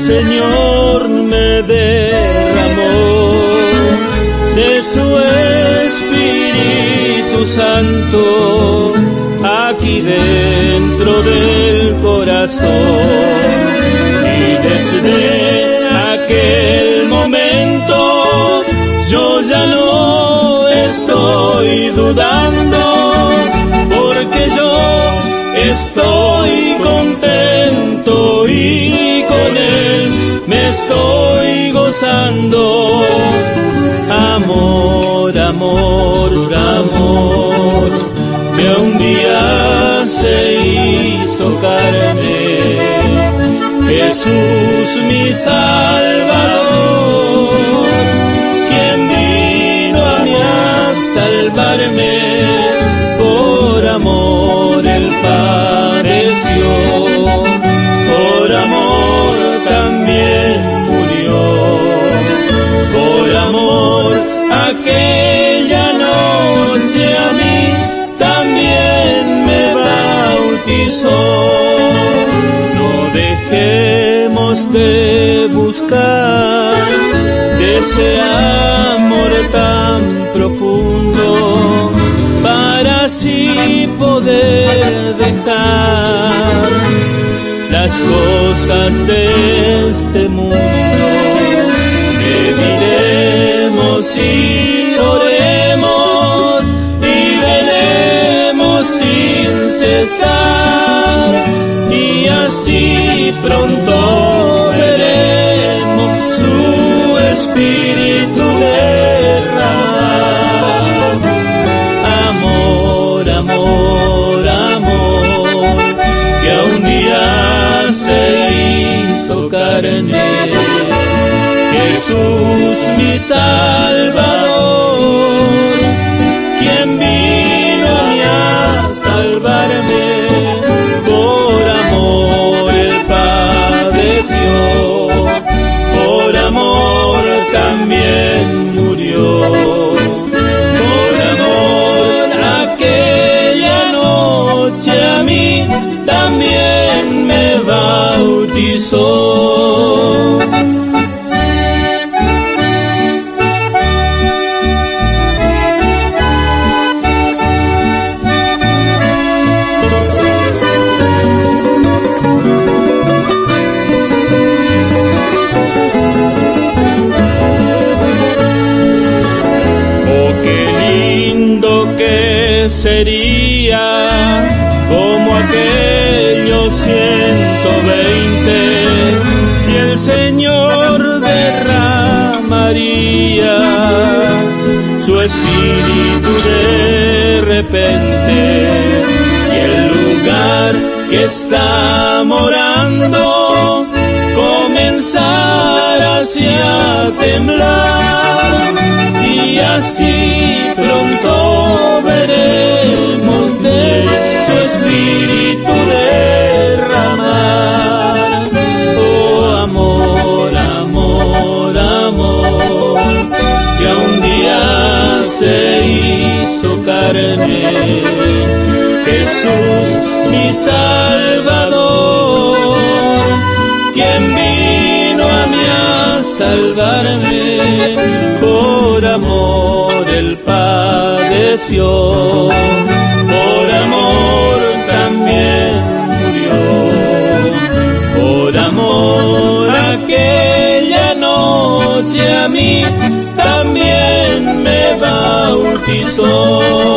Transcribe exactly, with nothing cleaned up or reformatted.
Señor me derramó de su Espíritu Santo aquí dentro del corazón. Y desde aquel momento yo ya no estoy dudando, porque yo estoy contento y con Él me estoy gozando. Amor, amor, amor, que un día se hizo carne, Jesús mi Salvador, quien vino a mí a salvarme, por amor Él padeció, por amor también murió, por amor aquella noche a mí también me bautizó. No dejemos de buscar de ese amor tan profundo, para así poder dejar las cosas de este mundo. Meditemos y oremos y velemos sin cesar, y así pronto veremos su Espíritu derramar. Amor, amor, amor, que un día se hizo carne, Jesús mi Salvador, quien vino a mí a salvarme, por amor Él padeció, por amor también murió, por amor aquella noche a mí también me bautizó. Sería como aquellos ciento veinte si el Señor derramaría su Espíritu de repente, y el lugar que está morando comenzara así a temblar, y así pronto veremos de su Espíritu derramar. Oh amor, amor, amor, que un día se hizo carne, Jesús mi Salvador, quien vino a mí a salvarme, por amor Él padeció, por amor también murió, por amor aquella noche a mí también me bautizó.